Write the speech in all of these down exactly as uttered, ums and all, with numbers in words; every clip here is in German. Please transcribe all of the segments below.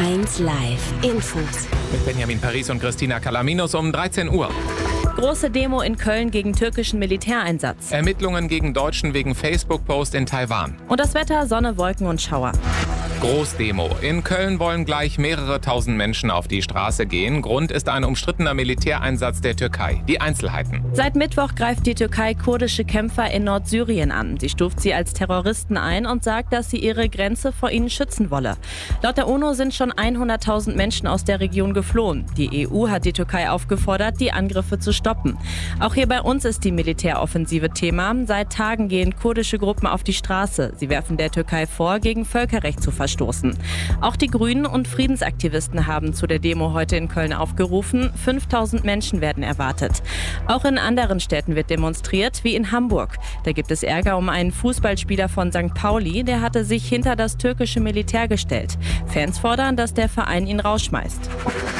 eins Live Infos. Mit Benjamin Paris und Christina Calaminos um dreizehn Uhr. Große Demo in Köln gegen türkischen Militäreinsatz. Ermittlungen gegen Deutschen wegen Facebook-Post in Taiwan. Und das Wetter, Sonne, Wolken und Schauer. Großdemo. In Köln wollen gleich mehrere tausend Menschen auf die Straße gehen. Grund ist ein umstrittener Militäreinsatz der Türkei. Die Einzelheiten. Seit Mittwoch greift die Türkei kurdische Kämpfer in Nordsyrien an. Sie stuft sie als Terroristen ein und sagt, dass sie ihre Grenze vor ihnen schützen wolle. Laut der UNO sind schon hunderttausend Menschen aus der Region geflohen. Die E U hat die Türkei aufgefordert, die Angriffe zu stoppen. Auch hier bei uns ist die Militäroffensive Thema. Seit Tagen gehen kurdische Gruppen auf die Straße. Sie werfen der Türkei vor, gegen Völkerrecht zu verstoßen. Auch die Grünen und Friedensaktivisten haben zu der Demo heute in Köln aufgerufen. fünftausend Menschen werden erwartet. Auch in anderen Städten wird demonstriert, wie in Hamburg. Da gibt es Ärger um einen Fußballspieler von Sankt Pauli, der hatte sich hinter das türkische Militär gestellt. Fans fordern, dass der Verein ihn rausschmeißt.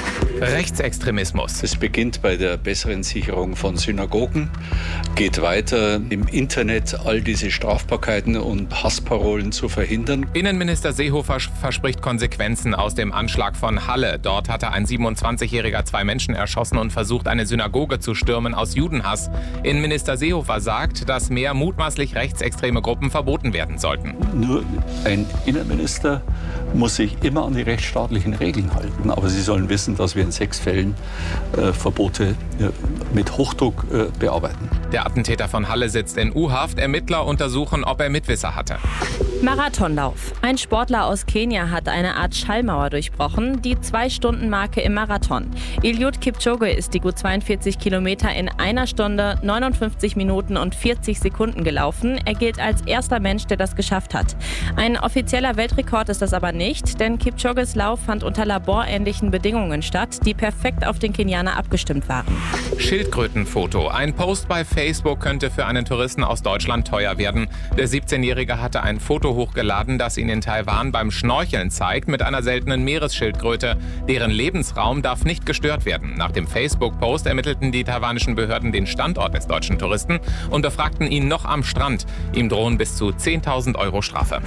Rechtsextremismus. Es beginnt bei der besseren Sicherung von Synagogen, geht weiter im Internet, all diese Strafbarkeiten und Hassparolen zu verhindern. Innenminister Seehofer verspricht Konsequenzen aus dem Anschlag von Halle. Dort hatte ein siebenundzwanzigjähriger zwei Menschen erschossen und versucht, eine Synagoge zu stürmen aus Judenhass. Innenminister Seehofer sagt, dass mehr mutmaßlich rechtsextreme Gruppen verboten werden sollten. Nur ein Innenminister muss sich immer an die rechtsstaatlichen Regeln halten. Aber Sie sollen wissen, dass wir in sechs Fällen äh, Verbote äh, mit Hochdruck äh, bearbeiten. Der Attentäter von Halle sitzt in U-Haft. Ermittler untersuchen, ob er Mitwisser hatte. Marathonlauf. Ein Sportler aus Kenia hat eine Art Schallmauer durchbrochen, die Zwei-Stunden-Marke im Marathon. Eliud Kipchoge ist die gut zweiundvierzig Kilometer in einer Stunde, neunundfünfzig Minuten und vierzig Sekunden gelaufen. Er gilt als erster Mensch, der das geschafft hat. Ein offizieller Weltrekord ist das aber nicht, denn Kipchoges Lauf fand unter laborähnlichen Bedingungen statt, die perfekt auf den Kenianer abgestimmt waren. Schildkrötenfoto. Ein Post bei Facebook könnte für einen Touristen aus Deutschland teuer werden. Der siebzehnjährige hatte ein Foto hochgeladen, das ihn in Taiwan beim Schnorcheln zeigt, mit einer seltenen Meeresschildkröte. Deren Lebensraum darf nicht gestört werden. Nach dem Facebook-Post ermittelten die taiwanischen Behörden den Standort des deutschen Touristen und befragten ihn noch am Strand. Ihm drohen bis zu zehntausend Euro Strafe.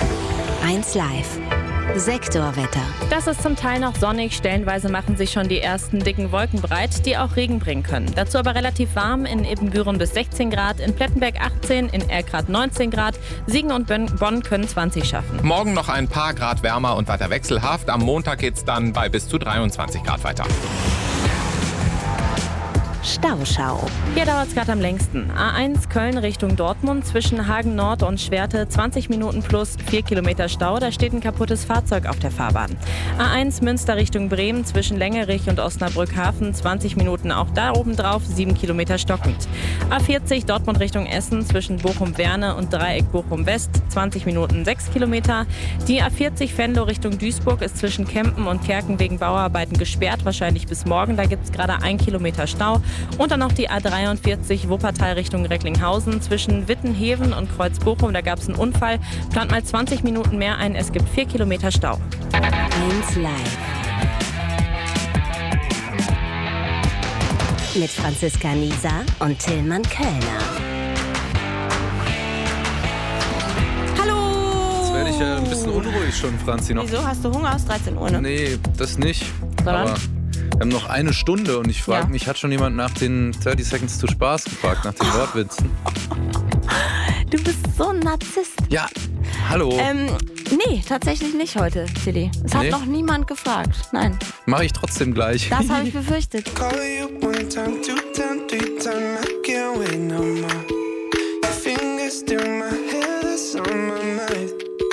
eins Live Sektorwetter. Das ist zum Teil noch sonnig, stellenweise machen sich schon die ersten dicken Wolken breit, die auch Regen bringen können. Dazu aber relativ warm, in Ibbenbüren bis sechzehn Grad, in Plettenberg achtzehn, in Erkrath neunzehn Grad, Siegen und Bonn können zwanzig schaffen. Morgen noch ein paar Grad wärmer und weiter wechselhaft. Am Montag geht's dann bei bis zu dreiundzwanzig Grad weiter. Stauschau. Hier dauert es gerade am längsten. A eins Köln Richtung Dortmund zwischen Hagen Nord und Schwerte zwanzig Minuten plus vier Kilometer Stau. Da steht ein kaputtes Fahrzeug auf der Fahrbahn. A eins Münster Richtung Bremen zwischen Längerich und Osnabrück Hafen zwanzig Minuten auch da oben drauf, sieben Kilometer stockend. A vierzig Dortmund Richtung Essen zwischen Bochum-Werne und Dreieck Bochum-West zwanzig Minuten, sechs Kilometer. Die A vierzig Venlo Richtung Duisburg ist zwischen Kempen und Kerken wegen Bauarbeiten gesperrt, wahrscheinlich bis morgen. Da gibt es gerade ein Kilometer Stau. Und dann noch die A dreiundvierzig Wuppertal Richtung Recklinghausen zwischen Wittenheven und Kreuz-Bochum. Da gab es einen Unfall. Plant mal zwanzig Minuten mehr ein. Es gibt vier Kilometer Stau. eins Live. Mit Franziska Nieser und Tillmann Kölner. Hallo! Jetzt werde ich ja ein bisschen unruhig schon, Franzi. Noch. Wieso? Hast du Hunger? Aus dreizehn Uhr, ne? Nee, das nicht. Sondern? Aber wir haben noch eine Stunde und ich frage Ja. mich, hat schon jemand nach den dreißig Seconds to Spaß gefragt, nach den Wortwitzen? Du bist so ein Narzisst. Ja, hallo. Ähm, nee, tatsächlich nicht heute, Tilly. Es hat Nee? noch niemand gefragt. Nein, Mache ich trotzdem gleich. das habe ich befürchtet. Call you one time, two time, three time, I can't wait no more. Your fingers through my hair, that's on my mind.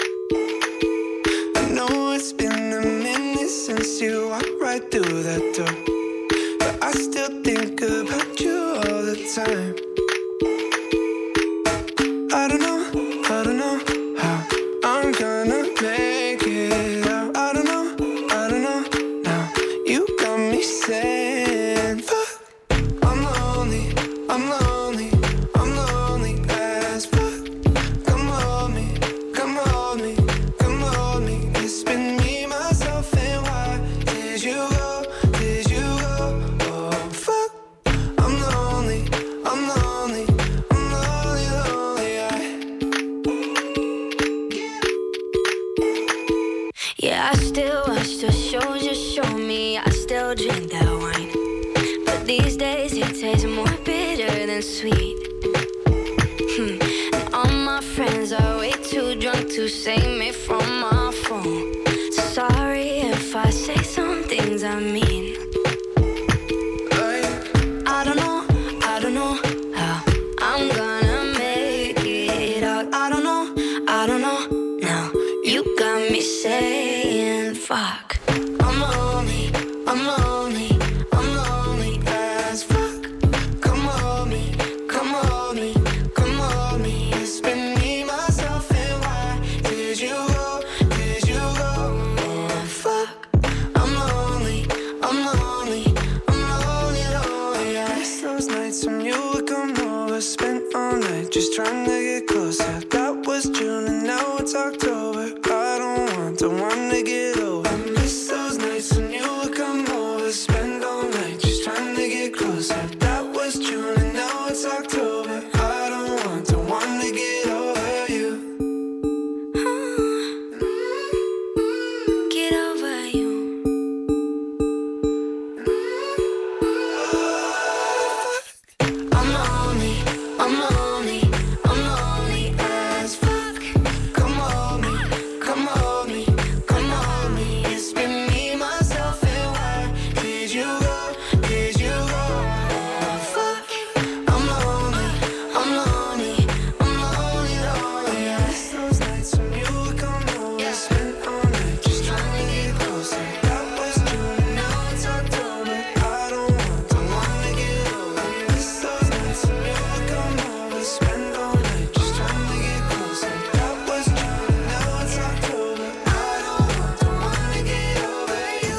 I know it's been a minute since you walked right through that door, but I still think about you all the time. I don't know, I don't know how I'm gonna make it out. I don't know, I don't know now. You got me saying, fuck, I'm lonely, I'm lonely, I'm lonely as fuck. Come hold me, come hold me, come hold me. It's been me, myself, and why did you go, did you go? Oh, fuck, I'm lonely, I'm lonely, I'm lonely, lonely, I. Yeah, I still watch the show. drink that wine. But these days it tastes more bitter than sweet. Hmm. And all my friends are way too drunk to save me from my phone. Sorry if I say some things I mean. I don't know, I don't know how I'm gonna make it out. I don't know, I don't know now. You got me saying fuck. I'm lonely, I'm lonely, I'm lonely as fuck. Come on me, come on me, come on me. It's been me, myself, and why did you go, did you go? And fuck, I'm lonely, I'm lonely, I'm lonely, lonely. I miss those nights when you would come over, spent all night just trying to get closer. That was June and now it's October. I don't want, don't want to get over. I miss those nights when you would come over, spend all night just trying to get closer. That was June and now it's October. I don't want, don't want to get over you. Get over you. I'm lonely, I'm lonely, I'm lonely as fuck. Come on me, come on me, come on me. It's been me, myself, and why did you go, did you go? Fuck, I'm lonely, I'm lonely, I'm lonely, lonely. I miss those nights when you would come over, spent all night just trying to get closer. That was June, now it's October. I don't want, don't want to get over. I miss those nights when you would come over, spend all night just trying to get closer. That was June, now it's October. I don't want, don't want to get over you.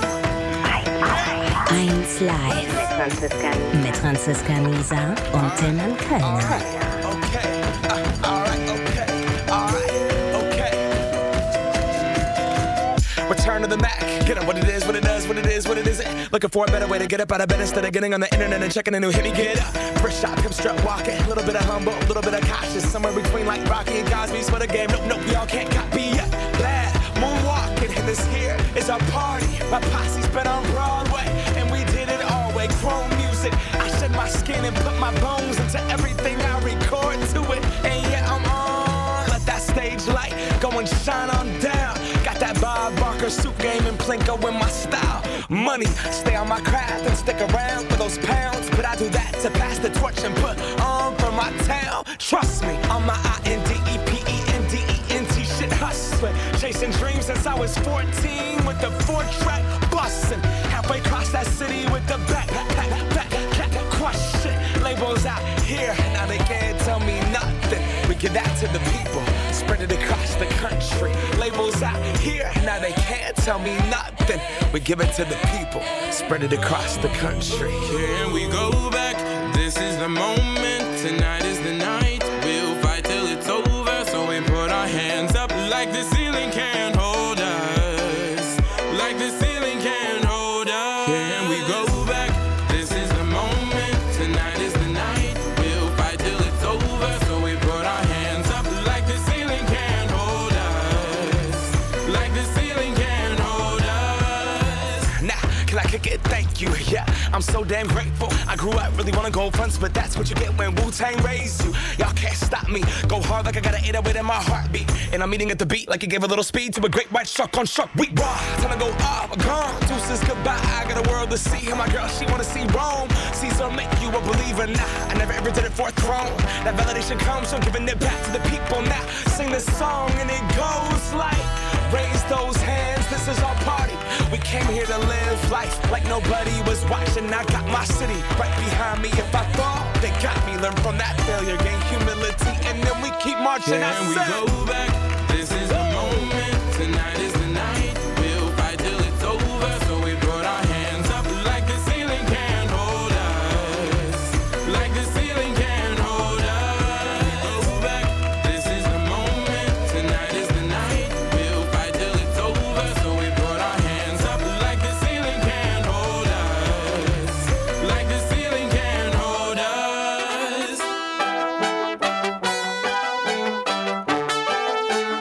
eins Live mit Franziska Nisa und Tilman Kölner. Okay, uh, alright, okay, alright, okay. Return to the Mac, get up what it is, what it does, what it is, what it isn't. Looking for a better way to get up out of bed instead of getting on the internet and checking a new hit. Me get up, first shot, pimp strut walking, a little bit of humble, a little bit of cautious, somewhere between like Rocky and Cosby's for the game. Nope, nope, y'all can't copy yet. Bad moonwalking, and this here is our party. My posse's been on Broadway, and we did it all way. Chrome music, I shed my skin and put my bones into everything I record to it. And yeah, I'm on. Let that stage light go and shine on down. Got that Bob Barker suit game and Plinko in my style. Money, stay on my craft and stick around for those pounds. But I do that to pass the torch and put on for my town. Trust me, on my I N D E P E N D E N T shit hustling. Chasing dreams since I was fourteen with the four track bustin'. Halfway across that city with the back, back, back, back, back, crush shit. Labels out here, now they can't tell me nothing. We give that to the people, spread it across the country. Labels out here, now they can't tell me nothing. We give it to the people, spread it across the country. Can we go back? This is the moment, tonight is the night. We'll fight till it's over, so we put our hands up like the ceiling can't hold us. Like the ceiling can't hold us. Can we go back? This is the moment, tonight is the night. We'll fight till it's over, so we put our hands up like the ceiling can't hold us. Like the ceiling can't hold us. Now, can I kick it? Thank you, yeah. I'm so damn grateful. I grew up really wanna go fronts, but that's what you get when Wu-Tang raised you. Y'all can't stop me. Go hard like I got an eight oh eight in my heartbeat. And I'm eating at the beat like it gave a little speed to a great white shark on shark. We raw. Time to go off, gone. Deuces goodbye. I got a world to see. And my girl, she wanna see Rome. Caesar make you a believer. Nah, I never ever did it for a throne. That validation comes from giving it back to the people. Now sing this song and it goes like, raise those hands, this is our party. We came here to live life like nobody was watching. I got my city right behind me. If I fall, they got me. Learn from that failure, gain humility, and then we keep marching. Can we go back? This is the moment, tonight is the night. We'll fight till it's over, so we put our hands up like the ceiling can't hold us. Like the ceiling can't hold us. Go back, this is the moment, tonight is the night. We'll fight till it's over, so we put our hands up like the ceiling can't hold us. Like the ceiling can't hold us.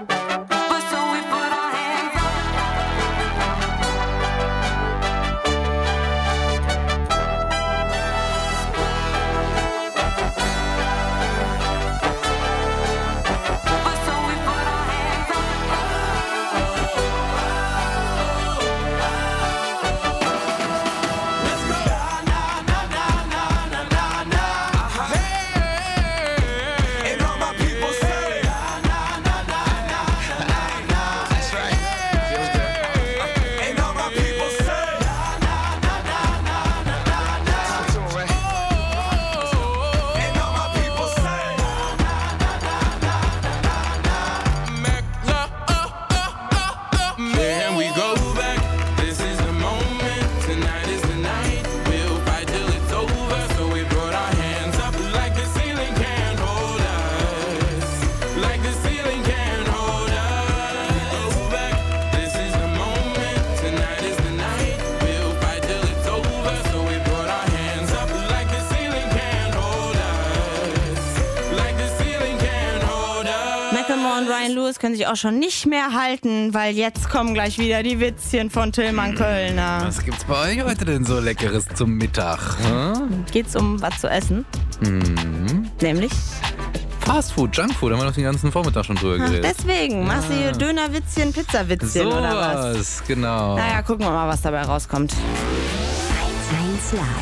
Brian Lewis können sich auch schon nicht mehr halten, weil jetzt kommen gleich wieder die Witzchen von Tillmann Kölner. Was gibt's bei euch heute denn so Leckeres zum Mittag? Hm? Geht's um was zu essen? Mhm. Nämlich? Fastfood, Junkfood, haben wir noch den ganzen Vormittag schon drüber Ach, geredet. deswegen, machst du hier Dönerwitzchen, Pizzawitzchen so oder was? was, genau. Naja, gucken wir mal, was dabei rauskommt. eins Live.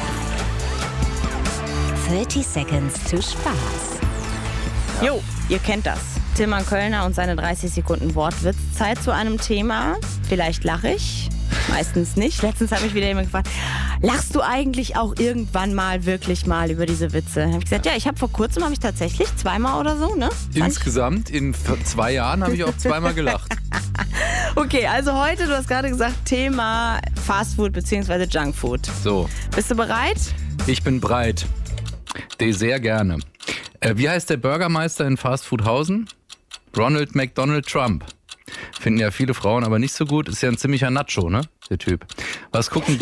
thirty seconds to Spaß. Jo, ihr kennt das. Tillmann Kölner und seine dreißig Sekunden Wortwitzzeit zu einem Thema. Vielleicht lache ich, meistens nicht. Letztens hat mich wieder jemand gefragt, lachst du eigentlich auch irgendwann mal wirklich mal über diese Witze? Habe ich gesagt, ja, ich habe vor kurzem, habe ich tatsächlich zweimal oder so, ne? Insgesamt in zwei Jahren habe ich auch zweimal gelacht. Okay, also heute, du hast gerade gesagt, Thema Fastfood bzw. Junkfood. So. Bist du bereit? Ich bin breit. Sehr gerne. Äh, wie heißt der Bürgermeister in Fastfoodhausen? Ronald McDonald Trump. Finden ja viele Frauen aber nicht so gut. Ist ja ein ziemlicher Nacho, ne? Der Typ. Was gucken...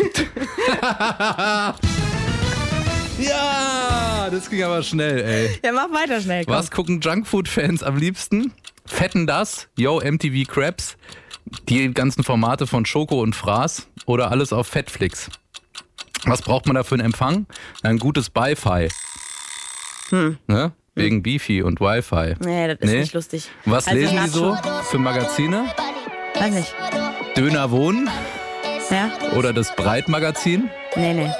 Ja, das ging aber schnell, ey. Ja, mach weiter schnell, komm. Was gucken Junkfood-Fans am liebsten? Fetten das? Yo, M T V Crabs? Die ganzen Formate von Schoko und Fraß? Oder alles auf Fettflix? Was braucht man da für einen Empfang? Ein gutes Wi-Fi. Hm. Ne? Wegen Beefy und Wi-Fi. Nee, das ist Nee? nicht lustig. Was Also lesen die Nacho. so für Magazine? Weiß nicht. Döner Wohnen Ja? oder das Breit-Magazin? Nee, nee.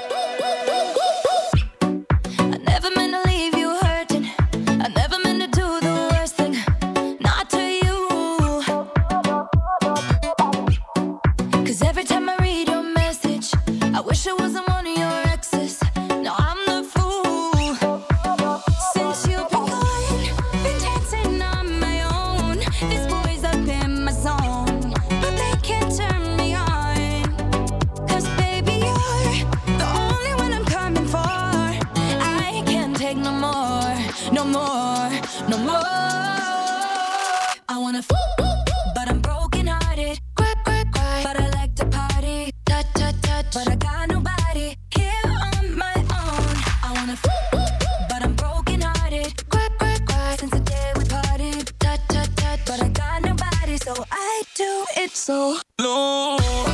Never meant to leave you hurting. I never meant to do the worst thing. Not to you. 'Cause every time I read your message, I wish I wasn't one of your exes. Now I'm the fool. Since you've been gone, been dancing on my own. These boys up in my zone, but they can't turn me on. 'Cause baby, you're the only one I'm coming for. I can't take no more, no more, no more. I wanna f, but I'm broken hearted. Cry, cry, cry, but I like to party. Touch, touch, touch, but I got nobody here on my own. I wanna f, but I'm broken hearted. Cry, cry, cry, since the day we parted. Touch, touch, touch, but I got nobody, so I do it so low.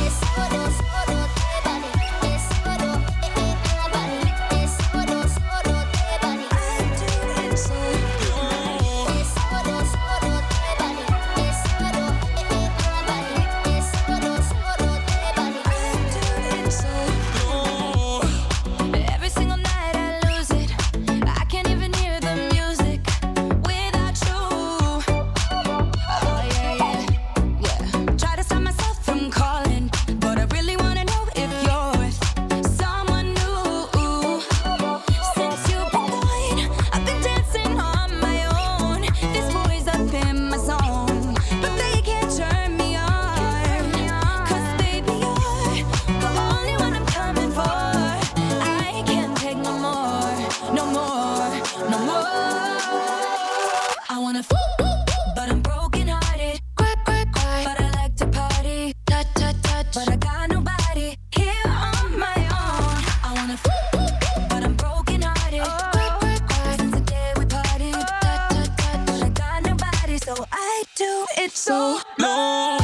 Every single night I lose it. I can't even hear the music without you. Oh yeah, yeah, yeah. Try to stop myself from calling, but I really wanna know if you're with someone new. Since you've been gone, I've been dancing on my own. This boy's up in my zone, but they can't turn me on. 'Cause baby, you're the only one I'm coming for. I can't take no more, no more, no more. I wanna f, but I'm broken hearted. Cry, cry, cry, but I like to party. Touch, touch, touch, but I got nobody here on my own. I wanna f, but I'm broken hearted. Cry, cry, cry, since the day we parted. Touch, touch, touch, but I got nobody, so I do it so low.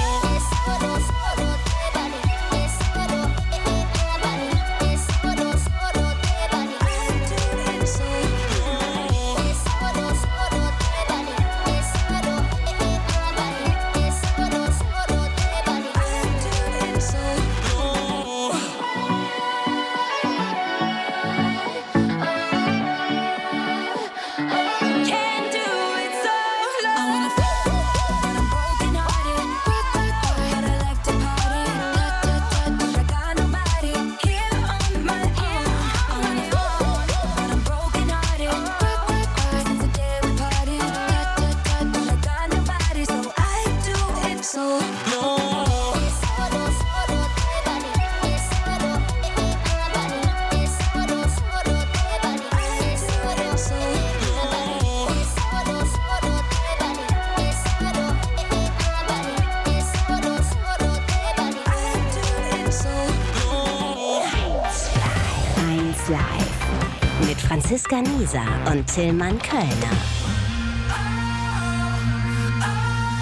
eins Live mit Franziska Nieser und Tillmann Kölner.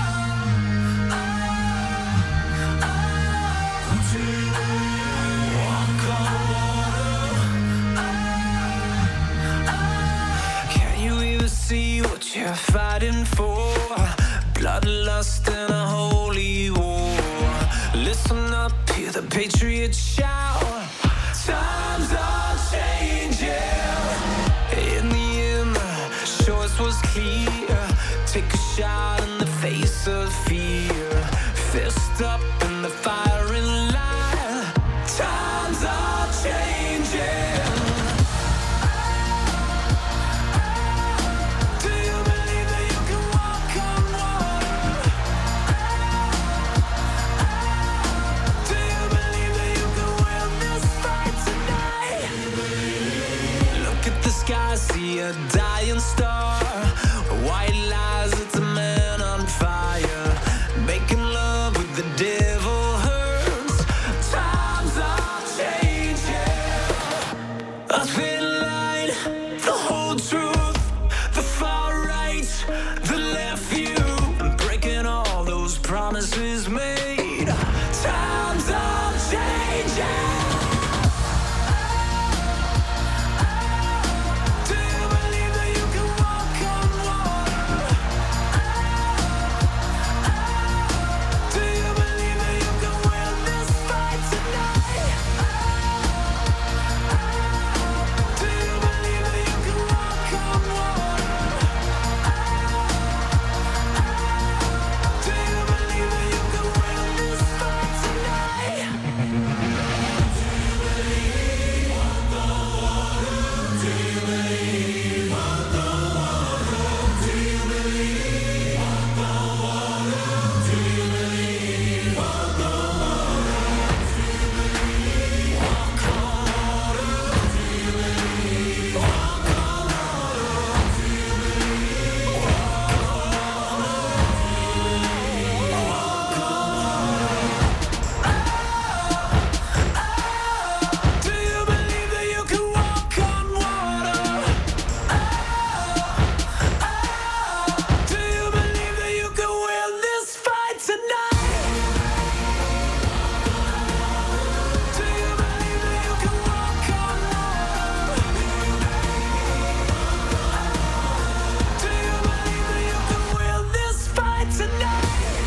wrapped up in the firing line. Times are changing. Do you believe that you can walk on water? Do you believe that you can win this fight tonight? Look at the sky, see a dying star. White lies, it's a man on fire. Making love with the devil hurts. Times are changing. A thin line, the whole truth, the far right, the left view, and breaking all those promises made. Times are changing. Do you believe that you can walk on water? Do you believe that you can win this fight tonight? Do you believe that you can walk on water? Do you believe that you can win this fight tonight? Do you believe that you can walk on water? Do you believe that you can win this fight tonight? Do you believe that you can walk on water? Do you believe that you can win this fight tonight?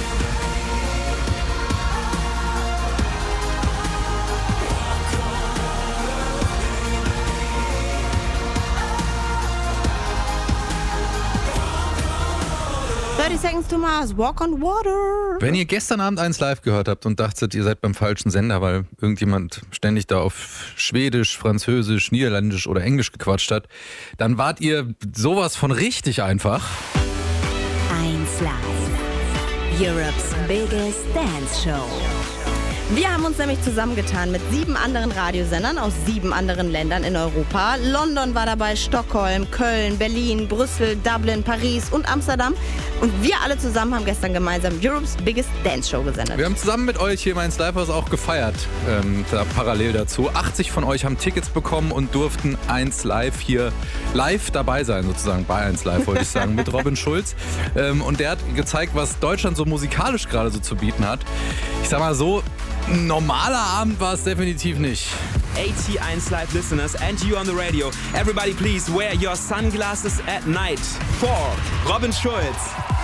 thirty Seconds to Mars, Walk on Water. Wenn ihr gestern Abend eins live gehört habt und dachtet, ihr seid beim falschen Sender, weil irgendjemand ständig da auf Schwedisch, Französisch, Niederländisch oder Englisch gequatscht hat, dann wart ihr sowas von richtig einfach. eins Live. Europe's biggest dance show. Wir haben uns nämlich zusammengetan mit sieben anderen Radiosendern aus sieben anderen Ländern in Europa. London war dabei, Stockholm, Köln, Berlin, Brüssel, Dublin, Paris und Amsterdam. Und wir alle zusammen haben gestern gemeinsam Europe's Biggest Dance Show gesendet. Wir haben zusammen mit euch hier im eins Live Haus auch gefeiert, ähm, da parallel dazu. achtzig von euch haben Tickets bekommen und durften eins Live hier live dabei sein, sozusagen bei eins Live, wollte ich sagen, mit Robin Schulz. Ähm, und der hat gezeigt, was Deutschland so musikalisch gerade so zu bieten hat. Ich sag mal so, ein normaler Abend war es definitiv nicht. A T eins Live listeners and you on the radio, everybody please wear your sunglasses at night for Robin Schulz.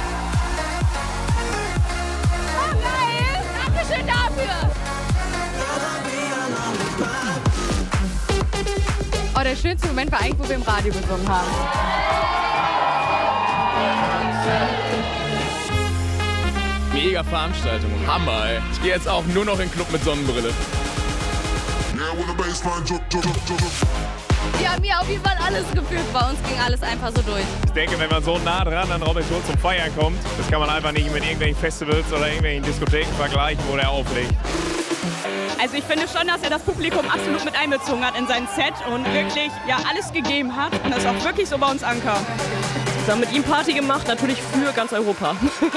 Oh geil! Dankeschön dafür! Oh, der schönste Moment war eigentlich, wo wir im Radio gesungen haben. Mega Veranstaltung. Hammer, ey. Ich gehe jetzt auch nur noch in den Club mit Sonnenbrille. Wir haben hier auf jeden Fall alles gefühlt. Bei uns ging alles einfach so durch. Ich denke, wenn man so nah dran an Robin Schulz zum Feiern kommt, das kann man einfach nicht mit irgendwelchen Festivals oder irgendwelchen Diskotheken vergleichen, wo der auflegt. Also ich finde schon, dass er das Publikum absolut mit einbezogen hat in sein Set und wirklich ja alles gegeben hat. Und das ist auch wirklich so bei uns ankam. Wir haben mit ihm Party gemacht, natürlich für ganz Europa.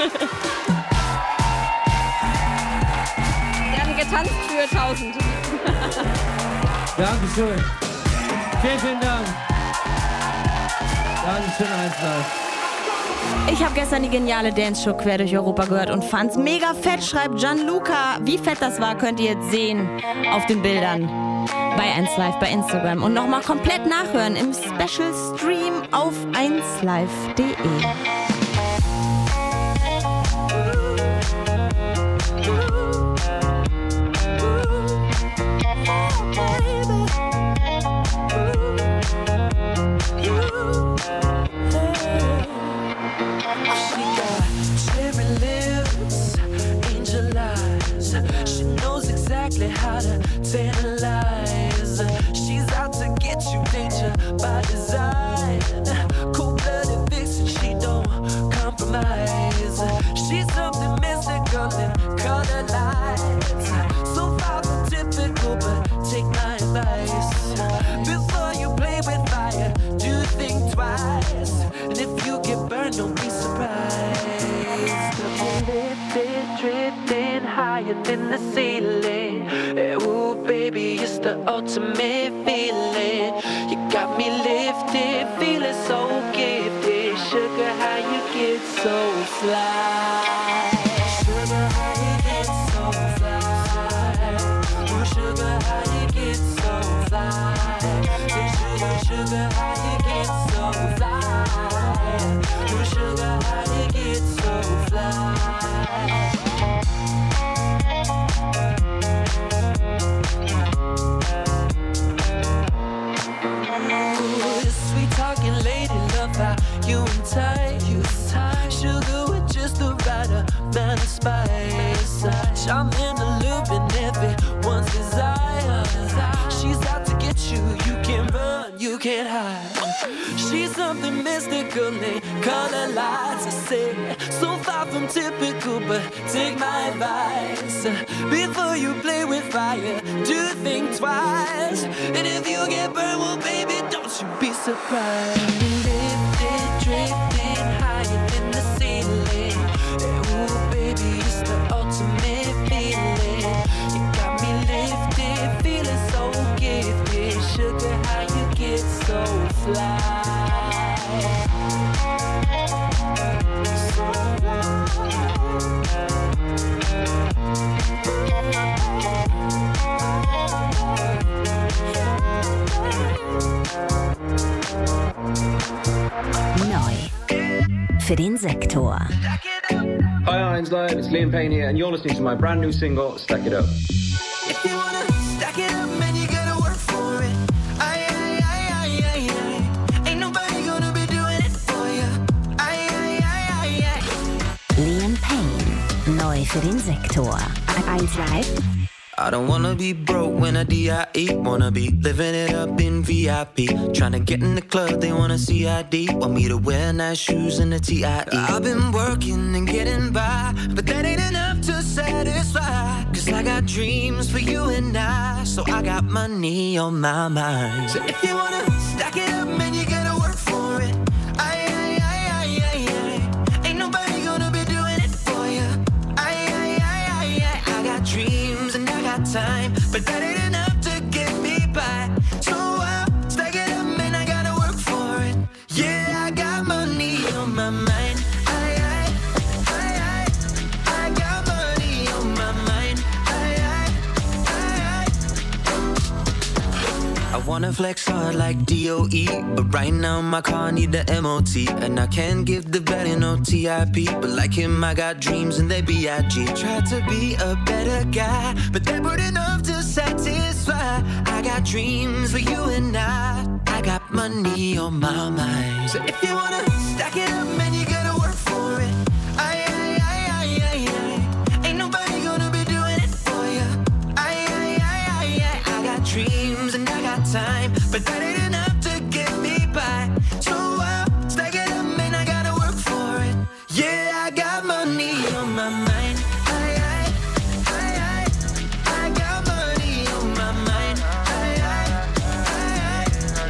Wir haben getanzt für tausend. Dankeschön. Vielen, vielen Dank. Dankeschön, eins Live. Ich habe gestern die geniale Dance-Show quer durch Europa gehört und fand's mega fett, schreibt Gianluca. Wie fett das war, könnt ihr jetzt sehen auf den Bildern bei eins Live bei Instagram. Und nochmal komplett nachhören im Special Stream auf eins live punkt de. She got cherry lips, angel eyes. analyze. She's out to get you, danger by design. Cold-blooded vixen, she don't compromise. She's something mystical in color lights. So far from typical, but take my advice. Before you play with fire, do think twice. And if you get burned, don't be surprised. Lifted, drifting higher than the ceiling. Ooh, baby, it's the ultimate feeling. You got me lifted, feeling so gifted. Sugar, how you get so fly? Sugar, how you get so fly? Ooh, sugar, how you get so fly? Hey, sugar, sugar, how you get so fly? Ooh, sugar, how you get so fly? Ooh, sweet talking lady, love how you and tight. Sugar with just the right amount of spice. I'm in the loop and everyone's desire. She's out to get you, you can't run, you can't hide. She's something mystical in color lights. I say, so far from typical, but take my advice. Before you play with fire, do think twice. And if you get burned, well baby, don't you be surprised. Lifted, drifting higher than the ceiling. Ooh, baby, it's the ultimate feeling. You got me lifted, feeling so gifted. Sugar, how you get so fly? So Neu für den Sektor. Hi, Heinz Live, it's Liam Payne here, and you're listening to my brand new single, Stack It Up. if you wanna stack it up, man, you gotta work for it. Aye, aye, aye, aye, aye, aye. Ain't nobody gonna be doing it for you. Aye, aye, aye, aye, aye. Liam Payne. Neu für den Sektor. eins Live. I don't wanna be broke when I D I E. Wanna be living it up in V I P. Tryna get in the club, they wanna C I D. Want me to wear nice shoes and a T I E. I've been working and getting by, but that ain't enough to satisfy. Cause I got dreams for you and I, so I got money on my mind. So if you wanna stack it up, man, you gotta work for it. Aye, aye, aye, aye, aye, aye. Ain't nobody gonna be doing it for you. Aye, aye, aye, aye, aye. I got dreams and I got time, but that ain't enough to get me by. So I'll stack it up, man, I gotta work for it. Yeah, I got money on my mind. Aye, aye, aye, aye. I got money on my mind. Aye, aye, aye, aye. I wanna flex hard like D O E, but right now my car need the M O T. And I can't give the value no T I P, but like him I got dreams and they B I G. Try to be a better guy, but that weren't enough to satisfy. I got dreams for you and I, I got money on my mind. So if you wanna stack it up, man, you gotta work for it. Aye, aye, aye, aye, aye, aye. Ain't nobody gonna be doing it for you. Aye, aye, aye, aye, aye. I got dreams and I got time, but that ain't enough to get me by. So I'll stack it up, man, I gotta work for it. Yeah, I got money on my mind. Aye, aye, aye, aye. I got money on my mind. Aye, aye,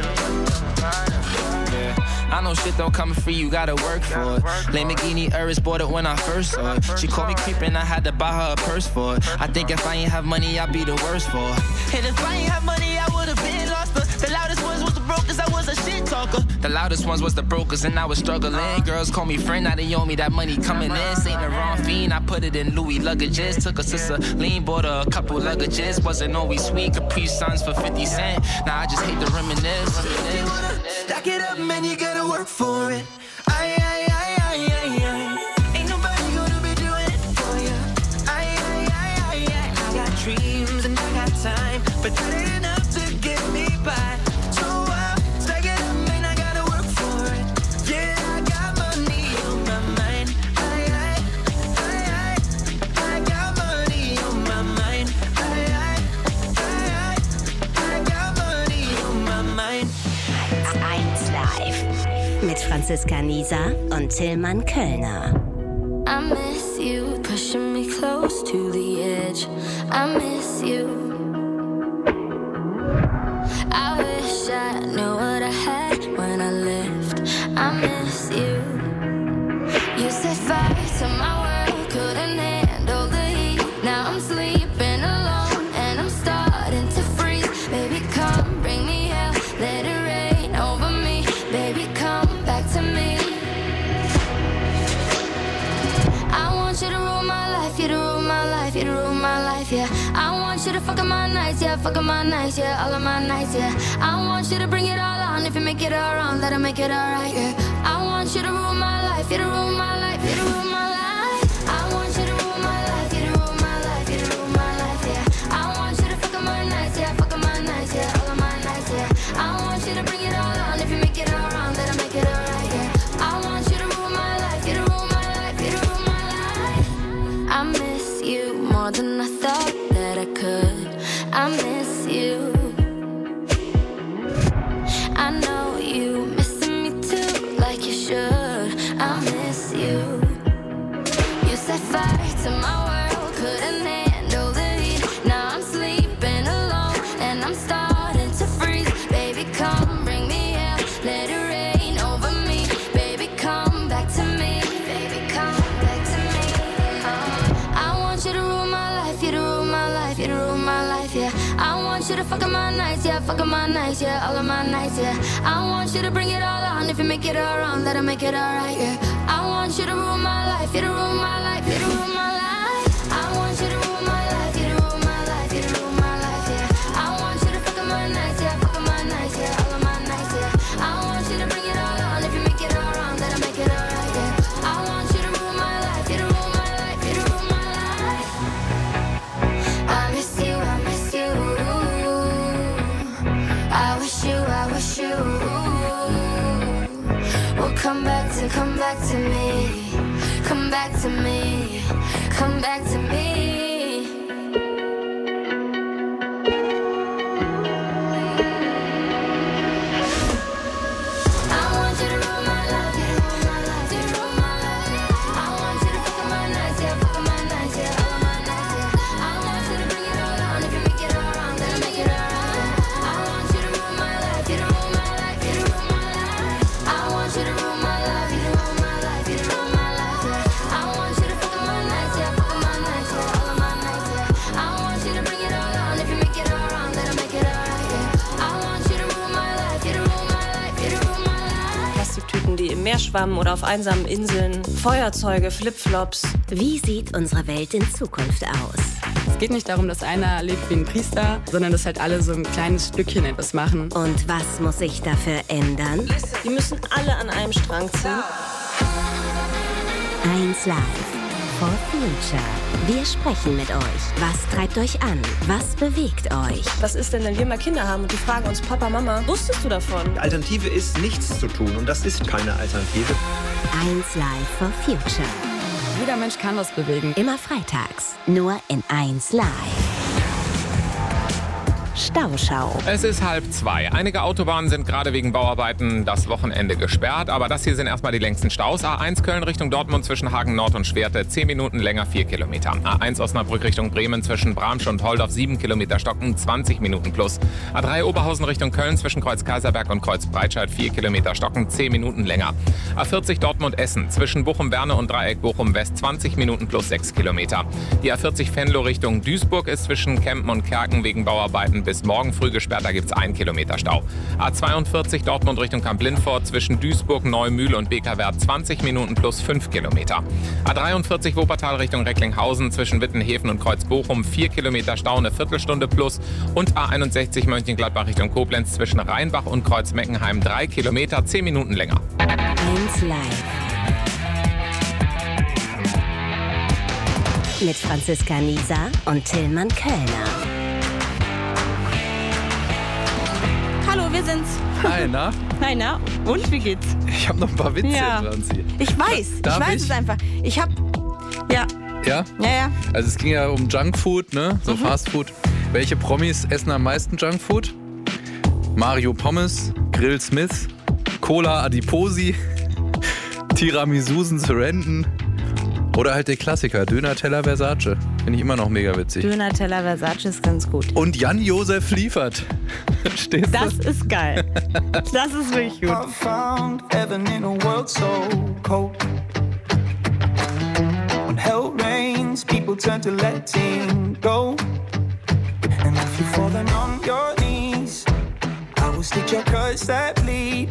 Yeah. I know shit don't come free, you gotta work for it. Lamborghini Urus bought it when I first saw it. She called me creepin', I had to buy her a purse for it. I think if I ain't have money, I'd be the worst for it. And if I ain't have money, I would've been lost her. The loudest ones was the brokers, I was a shit talker. The loudest ones was the brokers, and I was struggling. Girls call me friend, now they owe me that money coming in. Saint Laurent fiend, I put it in Louis luggages. Took a sister lean, bought her a couple luggages. Wasn't always sweet, Capri Suns for fifty cent. Now I just hate to reminisce. if you wanna stack it up, man, you gotta work for it. Aye, aye, aye, aye, aye, aye. Ain't nobody gonna be doing it for you. Aye, aye, aye, aye, aye. I got dreams and I got time, but that ain't enough to get me by. So I'll stack it up, man, I gotta work for it. Yeah, I got money on my mind. Aye, aye, aye, aye. I got money on my mind. Aye, aye, aye, Franziska Nieser und Tillmann Kölner. I miss you, pushing me close to the edge. I miss you. I wish I knew what I had when I left. I miss you. You set fire to my world, couldn't handle the heat. Now I'm sleeping alone and I'm starting to freeze. Baby, come bring me hell, let it rain over me. Baby, come back to me. I want you to rule my life, you to rule my life, you to rule my life, yeah. I want you to fuck up my nights, yeah, fuck up my nights, yeah, all of my nights, yeah. I want you to bring it all on, if you make it all wrong, let it make it all right, yeah. I want you to rule my life, you to rule my life, you to rule my life. I want you to rule my life, you to rule my life, you to rule my life, yeah. I want you to fuck up my nights, yeah, fuck up my nights, yeah, all of my nights, yeah. I want you to bring it all on, if you make it all wrong, let it make it all right, yeah. I want you to rule my life, you to rule my life, you to rule my life. I miss you more than I thought that I could. I miss you. I know you missing me too, like you should. I miss you. You set fire to my world, couldn't handle the heat. Now I'm sleeping alone and I'm starting to freeze. Baby, come bring me hell, let it rain over me. Baby, come back to me. Baby, come back to me. Uh, I want you to rule my life, you to rule my life, you to rule my life, yeah. I want you to fuck up my nights, yeah, fuck up my nights, yeah, all of my nights, yeah. I want you to bring it all on, if you make it all wrong, let it make it all right, yeah. I want you to rule my life, you to rule my life, you to rule my life. I want you to rule my life, you to rule my life, you to rule my life, yeah. I want you to fuck up my nights, yeah, fuck up my nights, yeah, all of my nights, yeah. I want you to bring it all on, if you make it all wrong, let it make it all right, yeah. I want you to rule my life, you to rule my life, you to rule my life. I miss you, I miss you. I wish you, I wish you will come back to, come back to me. Come back to me. Come back to me. I want you to rule my life, you to rule my life, you to rule my life. I want you to fuck up my nights, yeah, fuck up my nights, yeah, all of my nights, yeah. I want you to bring it all on, if you make it all wrong, then make it all right. I want you to rule my life, you to rule my life, you to rule my life. I want you to rule my life, you to rule my life, you to rule my life, yeah. I want you to fuck up my nights, yeah, fuck up my nights, yeah, all of my nights, yeah. I want you to bring it all on, if you make it all wrong, then make it all right, yeah. I want you to rule my life, you to rule my life, you to rule my life. Plastiktüten, die im Meer schwammen oder auf einsamen Inseln, Feuerzeuge, Flipflops. Wie sieht unsere Welt in Zukunft aus? Es geht nicht darum, dass einer lebt wie ein Priester, sondern dass halt alle so ein kleines Stückchen etwas machen. Und was muss sich dafür ändern? Die müssen alle an einem Strang ziehen. eins Live for Future. Wir sprechen mit euch. Was treibt euch an? Was bewegt euch? Was ist denn, wenn wir mal Kinder haben und die fragen uns, Papa, Mama, wusstest du davon? Die Alternative ist, nichts zu tun und das ist keine Alternative. eins Live for Future. Jeder Mensch kann was bewegen. Immer freitags. Nur in eins Live. Stauschau. Es ist halb zwei. Einige Autobahnen sind gerade wegen Bauarbeiten das Wochenende gesperrt. Aber das hier sind erstmal die längsten Staus. A eins Köln Richtung Dortmund zwischen Hagen Nord und Schwerte zehn Minuten länger, vier Kilometer. A eins Osnabrück Richtung Bremen zwischen Bramsch und Holdorf sieben Kilometer Stocken, zwanzig Minuten plus. A drei Oberhausen Richtung Köln zwischen Kreuz Kaiserberg und Kreuz Breitscheid vier Kilometer Stocken, zehn Minuten länger. A vierzig Dortmund Essen zwischen Bochum-Werne und Dreieck Bochum-West zwanzig Minuten plus sechs Kilometer. Die A vierzig Venlo Richtung Duisburg ist zwischen Kempen und Kerken wegen Bauarbeiten bis morgen früh gesperrt, da gibt es einen Kilometer Stau. A zweiundvierzig Dortmund Richtung Kamp-Lindfort zwischen Duisburg, Neumühl und Bekerwert zwanzig Minuten plus fünf Kilometer. A dreiundvierzig Wuppertal Richtung Recklinghausen zwischen Wittenhäfen und Kreuzbochum vier Kilometer Stau, eine Viertelstunde plus. Und A einundsechzig Mönchengladbach Richtung Koblenz zwischen Rheinbach und Kreuzmeckenheim drei Kilometer, zehn Minuten länger. eins Live. Mit Franziska Nieser und Tillmann Kölner. Hallo, wir sind's. Hi, na? Hi, na? Und, wie geht's? Ich habe noch ein paar Witze, ja. Franzi. Ich weiß, Darf ich weiß ich? es einfach. Ich hab, ja. Ja? Ja, ja. Also es ging ja um Junkfood, ne? So Mhm. Fastfood. Welche Promis essen am meisten Junkfood? Mario Pommes, Grill Smith, Cola Adiposi Tiramisusen zu renten. Oder halt der Klassiker, Döner-Teller Versace. Finde ich immer noch mega witzig. Döner-Teller Versace ist ganz gut. Und Jan-Josef liefert. Stehst du? Das ist geil. Das ist wirklich gut. I found heaven in a world so cold. When hell rains, people turn to letting go. And if you're falling on your knees, I will stitch your cuts that bleed.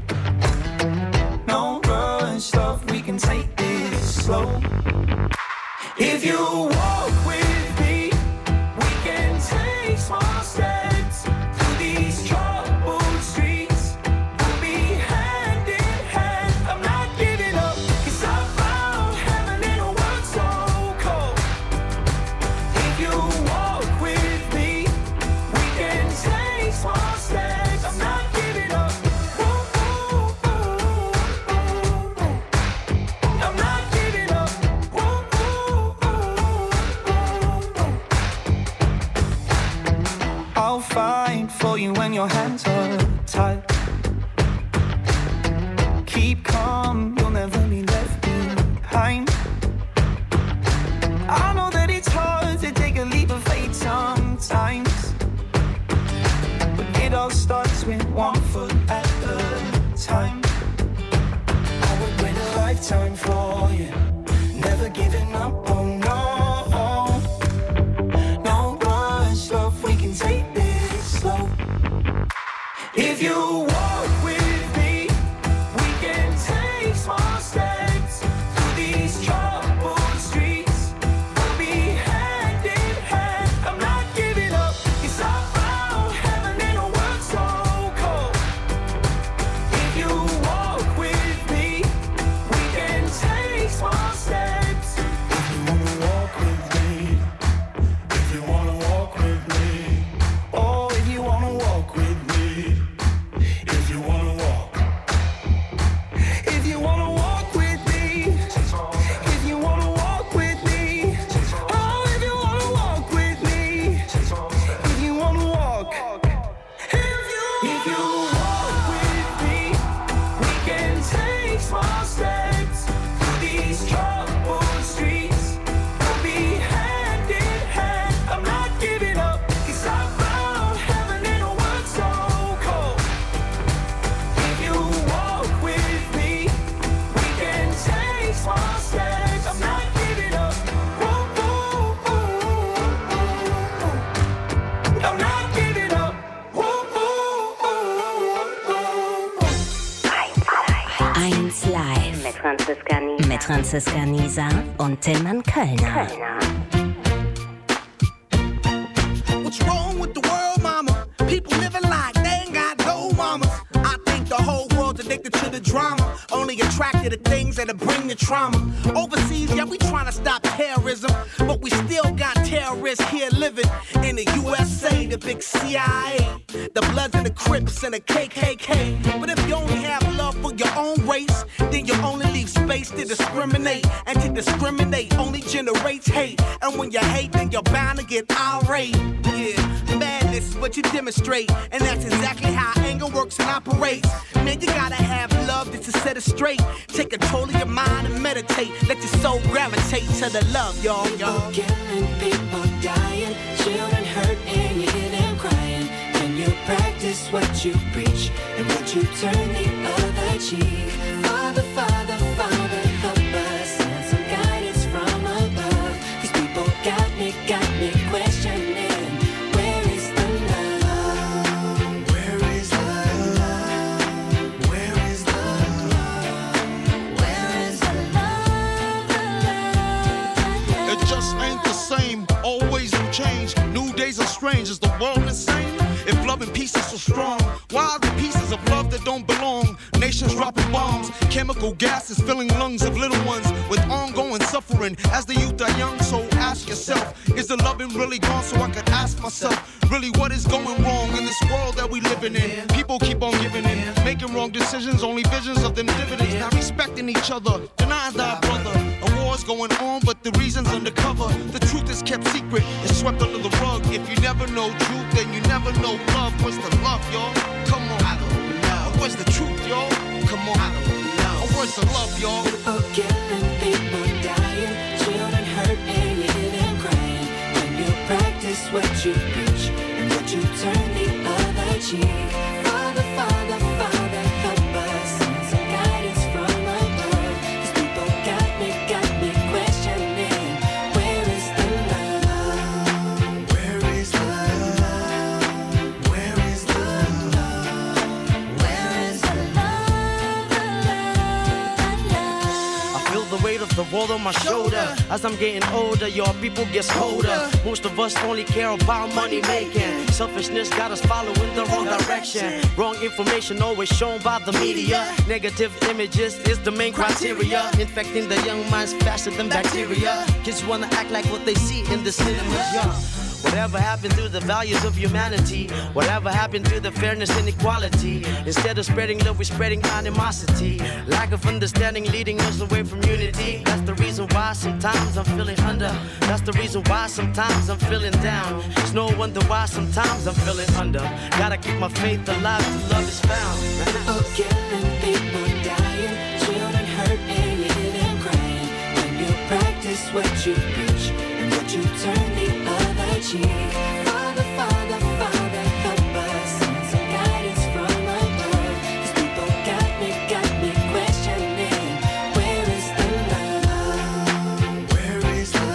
No rush, love, we can take this slow. If you walk with me, we can take small steps through these troubled streets. We'll be hand in hand. I'm not giving up, 'cause I found heaven in a world so cold. If you walk with me, we can take small steps. I'm not giving up. Ooh, ooh, ooh, ooh. I'm not giving up. I'll fight for you when your hands are tied. Keep calm, you'll never be left behind. I know that it's hard to take a leap of faith sometimes, but it all starts with one foot at a time. I would wait a lifetime for you, never giving up, oh no. No rush, love, we can take this slow. If you walk with me, we can take small steps through these troubled streets. We'll be hand in hand. I'm not giving up, 'cause I found heaven in a world so cold. If you walk with me, we can take small steps. If you wanna walk with me, if you wanna walk with me, oh, if you wanna walk with me, if you wanna walk, if you wanna walk with me, if you wanna walk with me, oh, if you wanna walk with me, if you wanna walk, if you walk with me, we can take small steps through these troubled streets. We'll be hand in hand. I'm not giving up, 'cause I found heaven in a world so cold. If you walk with me, we can take small steps. I'm not giving up. Ooh, ooh, ooh, ooh. I'm not giving up. Ooh, ooh, ooh, ooh. eins Live mit Franziska Nisa, mit Franziska Nisa und Tillmann Kölner. What's wrong with the world, mama? People living like they ain't got no mamas. I think the whole world's addicted to the drama, only attracted to things that'll bring the trauma. Overseas, yeah, we trying to stop terrorism, but we still got terrorists here living in the U S A, the big C I A, the Bloods and the Crips and the K K K. But if you only have love for your own race, then you only leave space to discriminate, and to discriminate only generates hate. And when you hate, then you're bound to get irate. Yeah, madness is what you demonstrate, and that's exactly how anger works and operates. Man, you gotta have love just to set it straight. Take control of your mind and meditate. Let your soul gravitate to the love, y'all, y'all. People killing, people dying, children hurt and you hear them crying. When you practice what you preach, and would you turn the other cheek? Father, Father, Father, help us, send some guidance from above. These people got me, got me questioning, where is the love? Where is the love? Where is the love? Where is the love? The love? It just ain't the same, always new change. New days are strange, is the world insane? If love and peace is so strong, why are the pieces of love that don't belong? Nations dropping bombs, chemical gases filling lungs of little ones with ongoing suffering as the youth are young. So ask yourself, is the loving really gone? So I could ask myself, really what is going wrong in this world that we living in? People keep on giving in, making wrong decisions, only visions of them dividends, not respecting each other, denying thy brother. A war's going on, but the reason's undercover. The truth is kept secret, it's swept under the rug. If you never know truth, then you never know love. Where's the love, y'all? Come on. I don't know. Where's the truth, y'all? Come on. I don't know. choice of love, y'all. People killing, people dying, children hurt and even crying. When you practice what you preach and what you turn the other cheek. Father, Father, Father, help us. Send some guidance from above. These people got me, got me questioning. Where is the love? Where is the love? Where is the love? Where is the love? The love, the love. I feel the weight of the world on my shoulder. As I'm getting older, your people get colder. Most of us only care about money making. Selfishness got us following the wrong direction. Wrong information always shown by the media. Negative images is the main criteria. Infecting the young minds faster than bacteria. Kids wanna act like what they see in the cinemas, yeah. Whatever happened to the values of humanity? Whatever happened to the fairness and equality? Instead of spreading love, we're spreading animosity. Lack of understanding leading us away from unity. That's the reason why sometimes I'm feeling under. That's the reason why sometimes I'm feeling down. It's no wonder why sometimes I'm feeling under. Gotta keep my faith alive till love is found. People killing, people dying, children hurt and even crying. When you practice what you preach and what you turn the other cheek. Father, Father, Father, help us. Send some guidance from above. These people got me, got me questioning. Where is the love? Where is the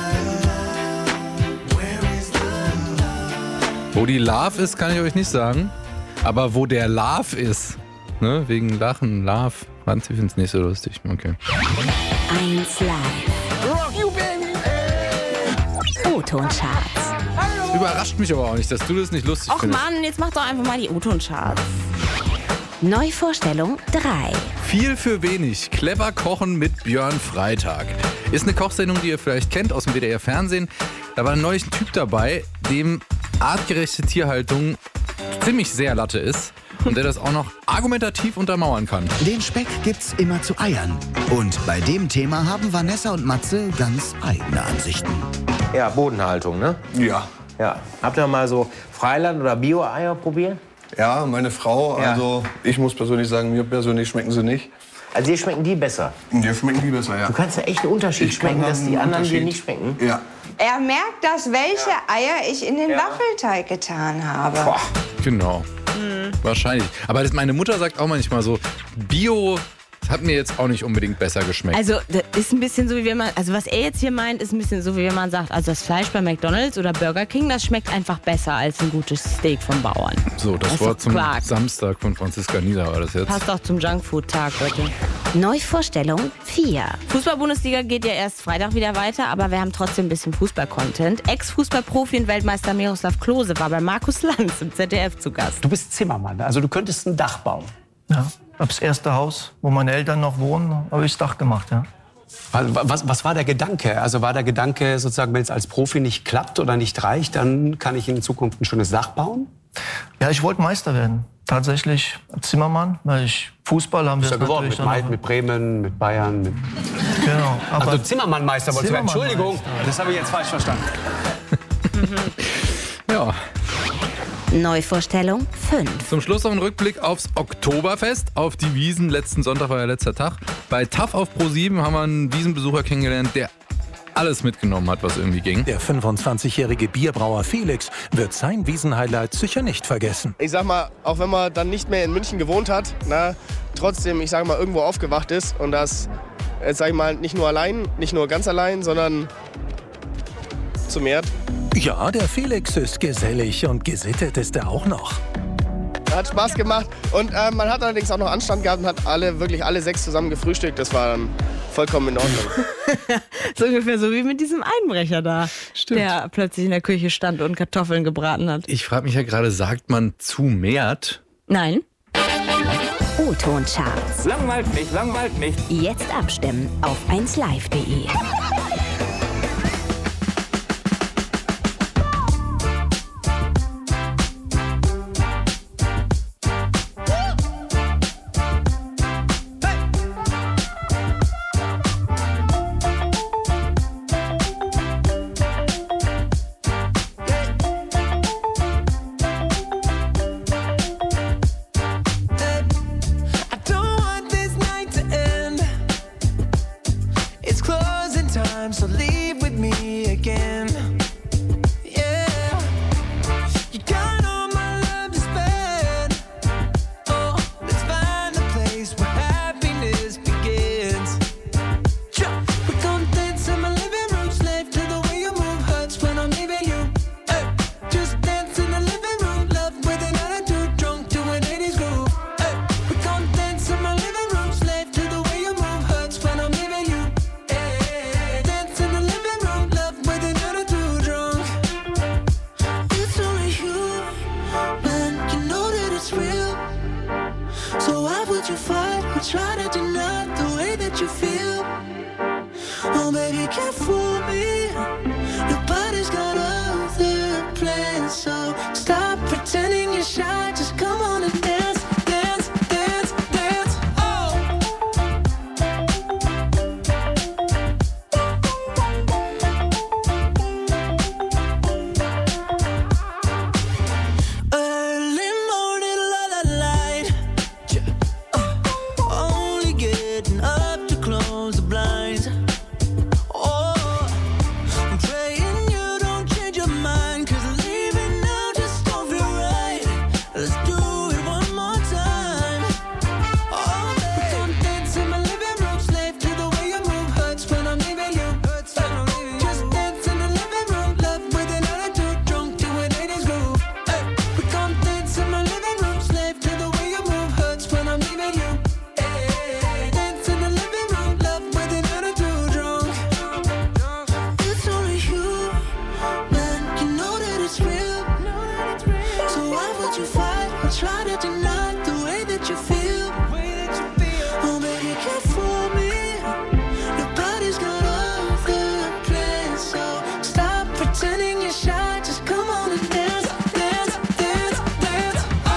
love? Where is the love? Wo die Love ist, kann ich euch nicht sagen. Aber wo der Love ist, ne, wegen Lachen, Love, Franzi findet es nicht so lustig. Okay. eins Live. Rock you, baby. O-Ton-Charts. Das überrascht mich aber auch nicht, dass du das nicht lustig Och findest. Mann, jetzt mach doch einfach mal die O-Ton-Charts. Neuvorstellung drei. Viel für wenig. Clever kochen mit Björn Freitag. Ist eine Kochsendung, die ihr vielleicht kennt aus dem W D R Fernsehen. Da war neulich ein Typ dabei, dem artgerechte Tierhaltung ziemlich sehr Latte ist und der das auch noch argumentativ untermauern kann. Den Speck gibt's immer zu Eiern. Und bei dem Thema haben Vanessa und Matze ganz eigene Ansichten. Ja, Bodenhaltung, ne? Ja. Ja. Habt ihr mal so Freiland- oder Bio-Eier probiert? Ja, meine Frau, Ja. also ich muss persönlich sagen, mir persönlich schmecken sie nicht. Also dir schmecken die besser? Dir schmecken die besser, ja. Du kannst ja echt einen Unterschied Ich schmecken, kann dass einen die anderen dir Unterschied. nicht schmecken? Ja. Er merkt, dass welche Eier ich in den Waffelteig getan habe. Boah, genau. Wahrscheinlich. Aber das, meine Mutter sagt auch manchmal so, Bio hat mir jetzt auch nicht unbedingt besser geschmeckt. Also, das ist ein bisschen so, wie wenn man, also was er jetzt hier meint, ist ein bisschen so, wie wenn man sagt, also das Fleisch bei McDonald's oder Burger King, das schmeckt einfach besser als ein gutes Steak vom Bauern. So, das, Das ist Wort doch zum Quark. Samstag von Franziska Nieser war das jetzt. Passt auch zum Junkfood-Tag heute. Neuvorstellung vier. Fußball-Bundesliga geht ja erst Freitag wieder weiter, aber wir haben trotzdem ein bisschen Fußball-Content. Ex-Fußballprofi und Weltmeister Miroslav Klose war bei Markus Lanz im Z D F zu Gast. Du bist Zimmermann, also du könntest ein Dach bauen. Ja, das erste Haus, wo meine Eltern noch wohnen, habe ich das Dach gemacht, ja. Was, was war der Gedanke? Also war der Gedanke sozusagen, wenn es als Profi nicht klappt oder nicht reicht, dann kann ich in Zukunft ein schönes Dach bauen? Ja, ich wollte Meister werden. Tatsächlich Zimmermann, weil ich Fußball haben wir Ist ja geworden, natürlich mit dann Maid, noch- mit Bremen, mit Bayern. Mit Genau. Aber also Zimmermann-Meister wolltest du werden. Zimmermann-Meister. Entschuldigung, das habe ich jetzt falsch verstanden. Ja. Neuvorstellung fünf. Zum Schluss noch ein Rückblick aufs Oktoberfest, auf die Wiesn. Letzten Sonntag war ja letzter Tag. Bei TAF auf ProSieben haben wir einen Wiesenbesucher kennengelernt, der alles mitgenommen hat, was irgendwie ging. Der fünfundzwanzigjährige Bierbrauer Felix wird sein Wiesen-Highlight sicher nicht vergessen. Ich sag mal, auch wenn man dann nicht mehr in München gewohnt hat, na, trotzdem, ich sag mal, irgendwo aufgewacht ist und das, jetzt sag ich mal, nicht nur allein, nicht nur ganz allein, sondern zu mehr. Ja, der Felix ist gesellig und gesittet ist er auch noch. Hat Spaß gemacht und äh, man hat allerdings auch noch Anstand gehabt und hat alle, wirklich alle sechs zusammen gefrühstückt. Das war dann vollkommen in Ordnung. So ungefähr so wie mit diesem Einbrecher da, der plötzlich in der Küche stand und Kartoffeln gebraten hat. Ich frage mich ja gerade, sagt man zu Mert? Nein. O-Ton-Charts. Langweilt mich, langweilt mich. Jetzt abstimmen auf eins live punkt de. I don't want this night to end. try to deny the way that you feel. Oh, baby, can't fool me. Nobody's got all the plans, so stop pretending you're shy. Just come on and dance, dance, dance, dance. Oh,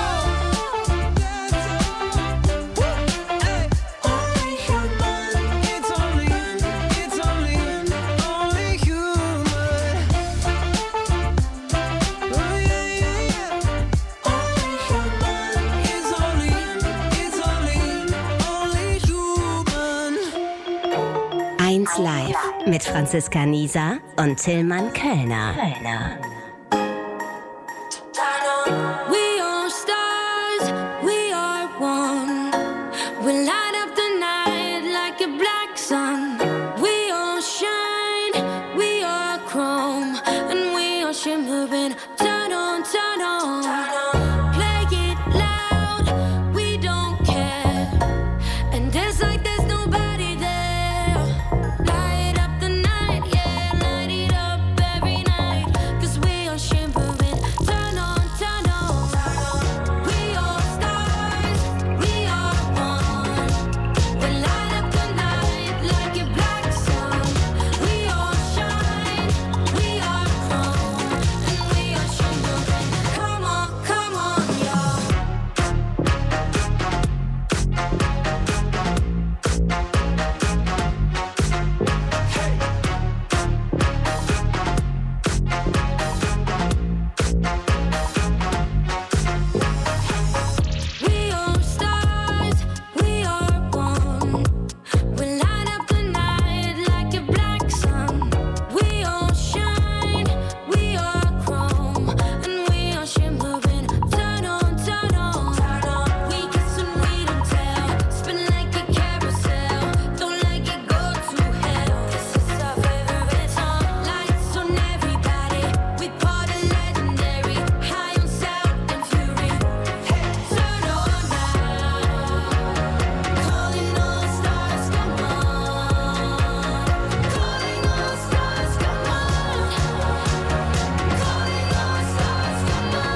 only human. It's only, it's only, only human. Oh yeah, yeah, yeah. Only human. It's only, it's only, only human. eins Live mit Franziska Nieser und Tillmann Kölner. We are stars, we are one. We light up the night like a black sun. We all shine, we are chrome, and we are shimmering. Turn on, turn on. Play it loud, we don't care. And dance like there's nobody there. Light up the night, yeah, light it up every night. 'Cause we are shimmering. Turn on, turn on. We are stars, we are one. We light up the night like a black sun. We all shine, we are chrome, and we are shimmering. Come on, come on, y'all. We are stars, we are one. We light up the night like a black sun. We all shine, we are chrome, and we are shimmering. Turn on, turn on. We kiss and we don't tell. Spin like a carousel. Don't let it go to hell. This is our favorite song. Lights on everybody. We party legendary. High on sound and fury. Turn on now. Calling all stars, come on. Calling all stars, come on. Calling all stars, come on.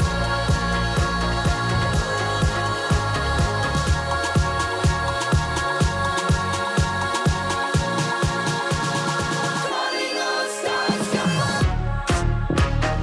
Calling all stars, come on.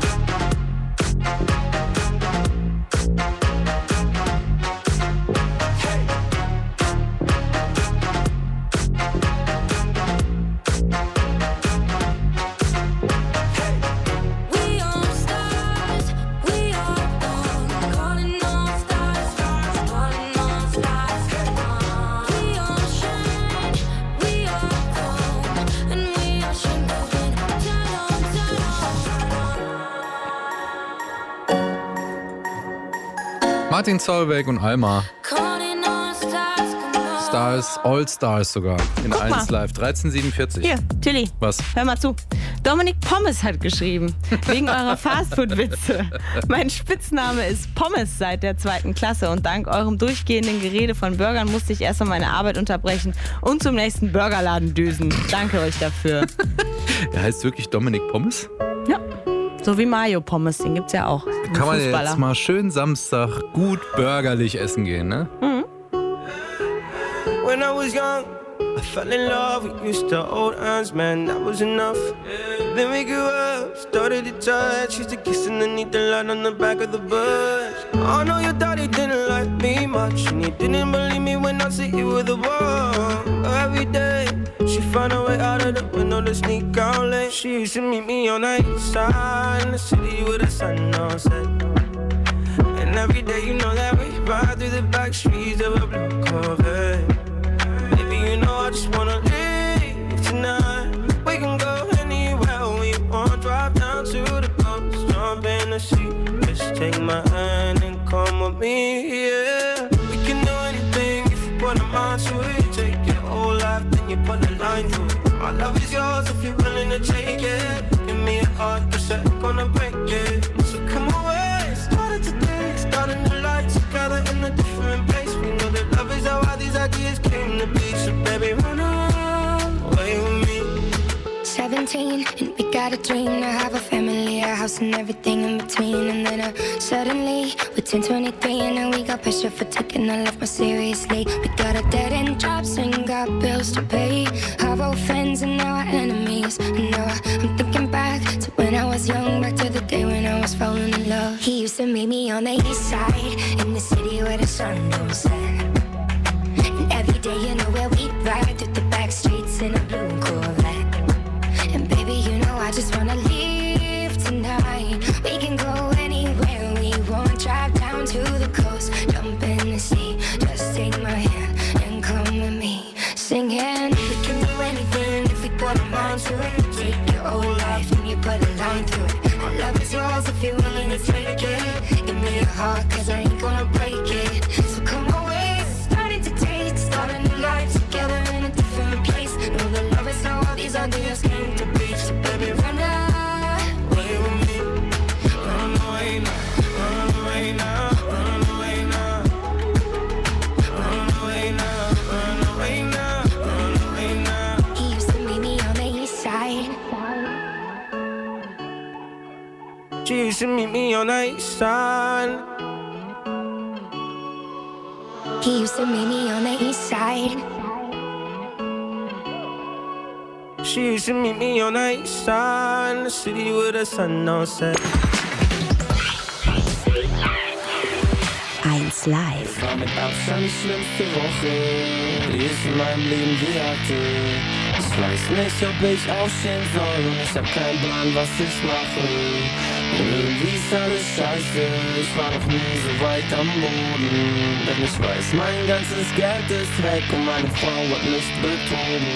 We are stars, we are one. Calling all stars, calling all stars, come on. We all shine, we are chrome, and we are shimmering. Turn on, turn on. Martin Solveig und Alma. Calling all stars, come on. Stars, All Stars sogar. In Guck mal. eins Live. dreizehn siebenundvierzig. Hier, Tilly. Was? Hör mal zu. Dominik Pommes hat geschrieben, wegen eurer Fastfood-Witze. Mein Spitzname ist Pommes seit der zweiten Klasse und dank eurem durchgehenden Gerede von Burgern musste ich erstmal meine Arbeit unterbrechen und zum nächsten Burgerladen düsen. Danke euch dafür. Er heißt wirklich Dominik Pommes? Ja, so wie Mario Pommes, den gibt's ja auch. Ein Kann man ja Fußballer. jetzt mal schön Samstag gut bürgerlich essen gehen, ne? Mhm. When I was young, I fell in love. We used to hold hands, man, that was enough. Then we grew up, started to touch. Used to kiss underneath the light on the back of the bus. I know your daddy didn't like me much, and he didn't believe me when I said you were the one. Every day, she found a way out of the window to sneak out late. She used to meet me on the east side in the city with the sun on set. And every day, you know that we ride through the back streets of a blue Corvette. Baby, you know I just wanna leave tonight. We can go anywhere we want. Drive down to the coast, jump in the sea. Just take my hand and come with me, yeah. We can do anything if you put a mind to it. Take your whole life, then you put a line through it. My love is yours if you're willing to take it. Give me a heart, cause I'm gonna break it. So come away, started today. Starting the life together in a different place. We know that love is how all these ideas came to be. So baby, run away with me. seventeen, and we got a dream to have a family, a house house and everything in between. And then uh, suddenly, we're ten twenty-three and now we got pressure for taking our life more seriously. We got a dead end jobs and got bills to pay. Our old friends and now our enemies. And now I'm thinking back to when I was young, back to the day when I was falling in love. He used to meet me on the east side, in the city where the sun don't set. And every day, you know where we ride through the back streets in a blue Corvette. And baby, you know I just wanna leave tonight. We can go anywhere we want, drive down to the coast, jump in the sea. Just take my hand and come with me, singing. We can do anything if we put our mind to it. Take your whole life and you put a line through it. My love is yours if you're willing to take it. Give me your heart, cause I ain't gonna break it. So come away, starting to taste, start a new life together in a different place. Know the love is how all these ideas came to be. So baby, run away with me. Run away now, run away now, run away now. Run away now, run away now, run away now. He used to meet me on the east side. She used to meet me on the east side. He used to meet me on the east side. She used to meet me on the east side, in the city where the sun don't set. eins Live. Es war mit Abstand die schlimmste Woche, die ich in meinem Leben je hatte. Ich weiß nicht, ob ich aufstehen soll und ich hab keinen Plan, was ich mache. Und irgendwie ist alles scheiße, ich war noch nie so weit am Boden. Denn ich weiß, mein ganzes Geld ist weg und meine Frau hat mich betrogen.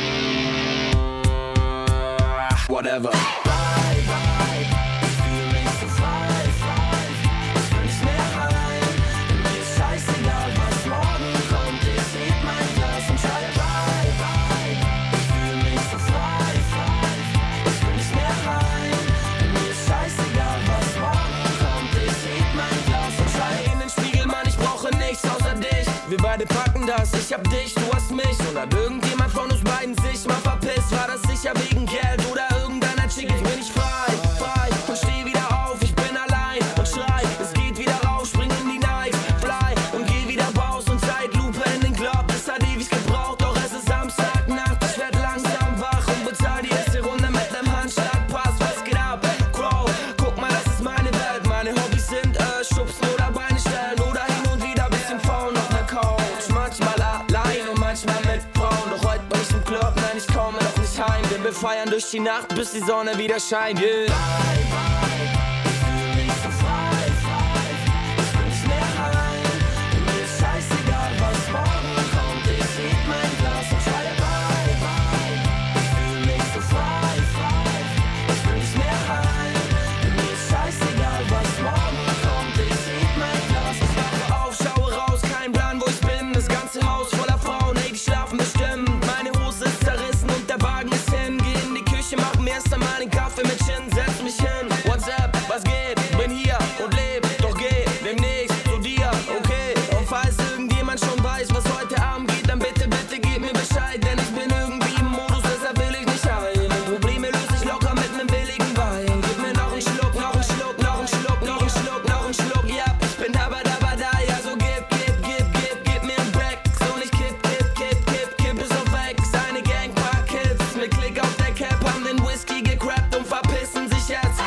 Whatever. Bye, bye, ich fühl mich so frei, frei. Ich will nicht mehr heim, mir ist scheißegal, was morgen kommt. Ich heb mein Glas und schreie bye, bye. Ich fühl mich so frei, frei. Ich will nicht mehr heim, mir ist scheißegal, was morgen kommt. Ich heb mein Glas und schreie in den Spiegel, Mann, ich brauche nichts außer dich. Wir beide packen das, ich hab dich, du hast mich. Und hat irgendjemand von uns beiden sich mal verpisst? War das sicher wegen Geld oder irgendeiner Chick? Jetzt bin ich frei, frei und steh wieder auf. Ich bin allein und schrei, es geht wieder raus. Spring in die Nikes, fly und geh wieder raus. Und Zeitlupe in den Club, das hat ewig gebraucht. Doch es ist Samstagnacht, ich werd langsam wach und bezahl die erste Runde mit nem Handschlagpass. Was geht ab, Crow? Guck mal, das ist meine Welt. Meine Hobbys sind äh, schubsen oder Beine stellen oder hin und wieder bisschen faulen auf der Couch. Manchmal allein und manchmal mit Frauen. Doch heute bin ich im Club, nein, ich komme noch nicht heim. Denn wir feiern durch die Nacht, bis die Sonne wieder scheint, yeah. Bye, bye, ich fühl mich so frei, frei. Ich will nicht mehr heim, mir ist scheißegal, was morgen kommt. Ich heb mein Glas und schreie bye, bye. Ich fühl mich so frei, frei. Ich will nicht mehr heim, mir ist scheißegal, was morgen kommt. Ich heb mein Glas, ich wache auf, schaue raus, kein Plan, wo ich bin. Das ganze Haus voller Frauen, ey, die schlafen bestimmt. Meine Hose ist zerrissen und der Wagen ist hin. Geh in die Küche, mach mir erst einmal den Kaffee mit Gin. Setz mich hin, what's up, was geht? Bin hier und leb, doch geh demnächst zu dir, okay? Und falls irgendjemand schon weiß, was heute Abend geht, dann bitte, bitte gib mir Bescheid. Denn ich bin irgendwie im Modus, deshalb will ich nicht heim. Probleme löse ich locker mit nem billigen Wein. Gib mir noch einen Schluck, noch einen Schluck, noch einen Schluck, noch einen Schluck, noch einen Schluck. Ja, ich bin dabei, dabei, da, ja, so gib, gib, gib, gib, gib mir ein Back. So nicht kipp, kipp, kipp, kipp, kipp ist auf weg. Seine Gang, paar Kids mit Klick auf der Cap haben den Whisky gecrappt und verpissen sich jetzt.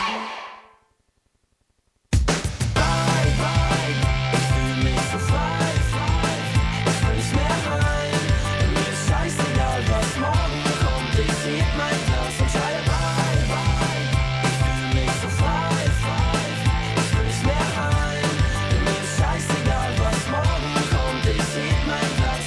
Bye, bye, ich fühl mich so frei, frei. Ich will nicht mehr heim, mir ist scheißegal, was morgen kommt. Ich heb mein Glas und schreie bye, bye. Ich fühl mich so frei, frei. Ich will nicht mehr heim, mir ist scheißegal, was morgen kommt. Ich heb mein Glas.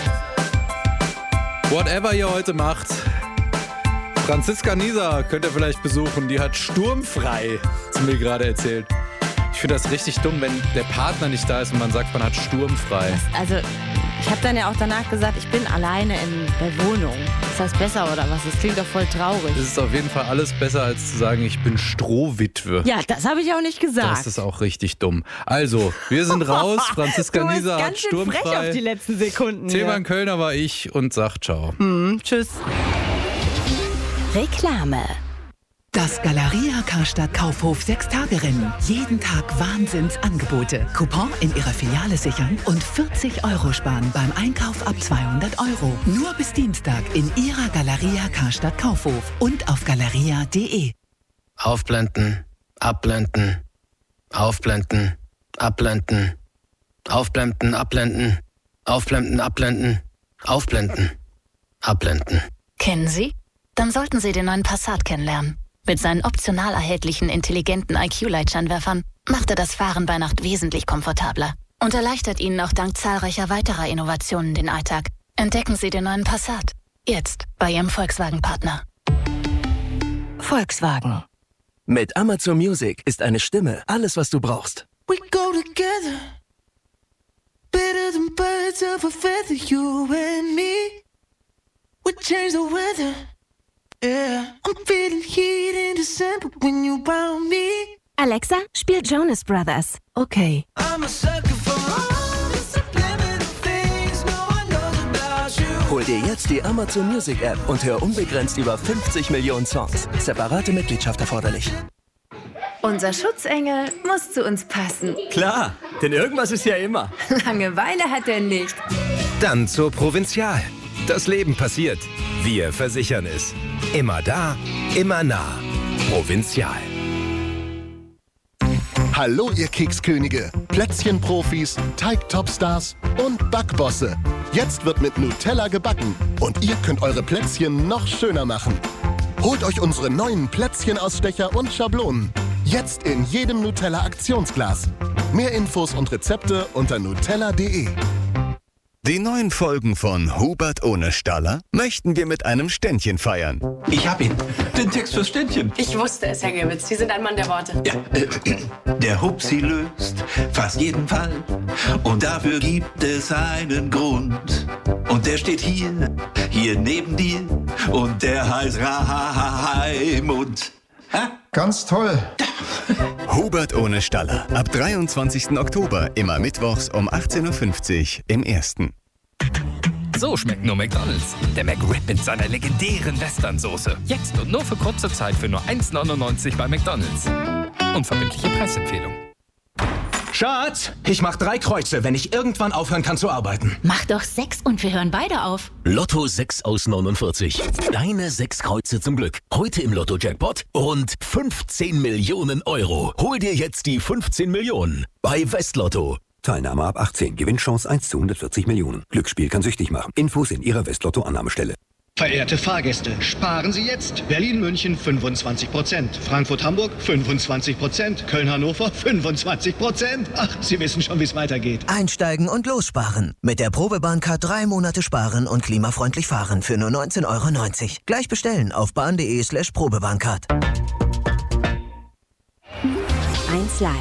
Whatever ihr heute macht. Franziska Nieser könnt ihr vielleicht besuchen. Die hat sturmfrei zu mir gerade erzählt. Ich finde das richtig dumm, wenn der Partner nicht da ist und man sagt, man hat sturmfrei. Also, ich habe dann ja auch danach gesagt, ich bin alleine in der Wohnung. Ist das besser oder was? Das klingt doch voll traurig. Das ist auf jeden Fall alles besser, als zu sagen, ich bin Strohwitwe. Ja, das habe ich auch nicht gesagt. Das ist auch richtig dumm. Also, wir sind raus. Franziska du bist Nieser ganz hat schön sturmfrei. frech auf die letzten Sekunden. Tilman Kölner war ich und sagt ciao. Mhm, tschüss. Reklame. Das Galeria Karstadt Kaufhof sechs-Tage-Rennen. Jeden Tag Wahnsinnsangebote. Coupon in Ihrer Filiale sichern und vierzig Euro sparen beim Einkauf ab zweihundert Euro. Nur bis Dienstag in Ihrer Galeria Karstadt Kaufhof und auf galeria punkt de. Aufblenden, abblenden, aufblenden, abblenden, aufblenden, abblenden, aufblenden, abblenden, aufblenden, abblenden. Kennen Sie? Dann sollten Sie den neuen Passat kennenlernen. Mit seinen optional erhältlichen intelligenten I Q-Leitscheinwerfern macht er das Fahren bei Nacht wesentlich komfortabler und erleichtert Ihnen auch dank zahlreicher weiterer Innovationen den Alltag. Entdecken Sie den neuen Passat. Jetzt bei Ihrem Volkswagen-Partner. Volkswagen. Mit Amazon Music ist eine Stimme alles, was du brauchst. We go together, better than birds of a feather, you and me. We change the weather, yeah. I'm feeling heat in December when you found me. Alexa, spiel Jonas Brothers. Okay. I'm a sucker for all the subliminal things no one knows about you. Hol dir jetzt die Amazon Music App und hör unbegrenzt über fünfzig Millionen Songs. Separate Mitgliedschaft erforderlich. Unser Schutzengel muss zu uns passen. Klar, denn irgendwas ist ja immer. Langeweile hat er nicht. Dann zur Provinzial. Das Leben passiert. Wir versichern es. Immer da, immer nah. Provinzial. Hallo ihr Kekskönige, Plätzchenprofis, Teigtopstars und Backbosse. Jetzt wird mit Nutella gebacken und ihr könnt eure Plätzchen noch schöner machen. Holt euch unsere neuen Plätzchenausstecher und Schablonen. Jetzt in jedem Nutella-Aktionsglas. Mehr Infos und Rezepte unter nutella punkt de. Die neuen Folgen von Hubert ohne Staller möchten wir mit einem Ständchen feiern. Ich hab ihn. Den Text fürs Ständchen. Ich wusste es, Herr Gewitz. Sie sind ein Mann der Worte. Ja, äh, der Hupsi löst fast jeden Fall. Und dafür gibt es einen Grund. Und der steht hier, hier neben dir. Und der heißt Raimund. Ganz toll. Hubert ohne Staller. Ab dreiundzwanzigsten Oktober, immer mittwochs um achtzehn Uhr fünfzig im Ersten. So schmeckt nur McDonald's. Der McRib mit seiner legendären Western-Soße. Jetzt und nur für kurze Zeit für nur eins neunundneunzig bei McDonald's. Unverbindliche Preisempfehlung. Schatz, ich mach drei Kreuze, wenn ich irgendwann aufhören kann zu arbeiten. Mach doch sechs und wir hören beide auf. Lotto sechs aus neunundvierzig. Deine sechs Kreuze zum Glück. Heute im Lotto-Jackpot rund fünfzehn Millionen Euro. Hol dir jetzt die fünfzehn Millionen bei Westlotto. Teilnahme ab achtzehn. Gewinnchance eins zu hundertvierzig Millionen. Glücksspiel kann süchtig machen. Infos in Ihrer Westlotto-Annahmestelle. Verehrte Fahrgäste, sparen Sie jetzt. Berlin-München fünfundzwanzig Prozent, Frankfurt-Hamburg fünfundzwanzig Prozent, Köln-Hannover fünfundzwanzig Prozent. Ach, Sie wissen schon, wie es weitergeht. Einsteigen und lossparen. Mit der Probebahncard drei Monate sparen und klimafreundlich fahren für nur neunzehn Euro neunzig. Gleich bestellen auf bahn.de slash Probebahncard. eins Live.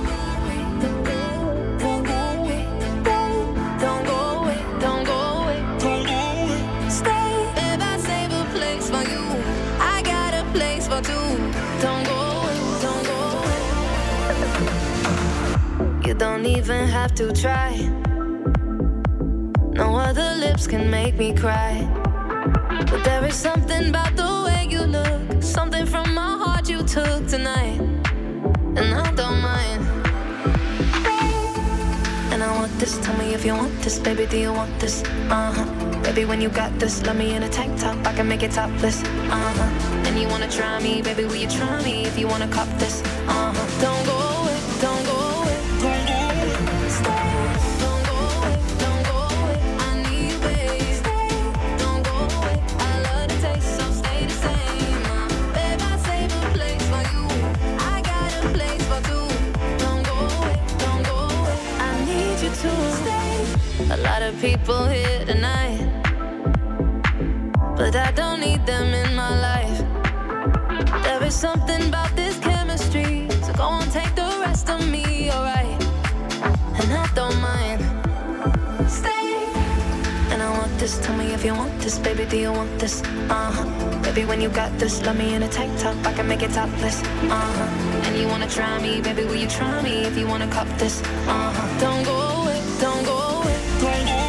You don't even have to try. No other lips can make me cry. But there is something about the way you look, something from my heart you took tonight, and I don't mind. And I want this, tell me if you want this, baby, do you want this? Uh-huh. Baby, when you got this, love me in a tank top, I can make it topless. Uh-huh. And you wanna try me, baby, will you try me if you wanna cop this? Uh-huh. Don't go away, don't go away, don't go away, stay. Don't go away, don't go away, I need you, babe. Stay, don't go away, I love the taste, so stay the same. Uh, babe, I save a place for you, I got a place for two. Don't go away, don't go away, I need you to stay. A lot of people here tonight, but I don't need them in my life. There is something about this chemistry, so go on, take the rest of me, alright? And I don't mind. Stay. And I want this, tell me if you want this, baby, do you want this? Uh-huh. Baby, when you got this, love me in a tank top, I can make it topless. Uh-huh. And you wanna try me, baby, will you try me if you wanna cop this? Uh-huh. Don't go away, don't go away, don't go away.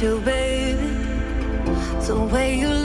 you, baby. The way you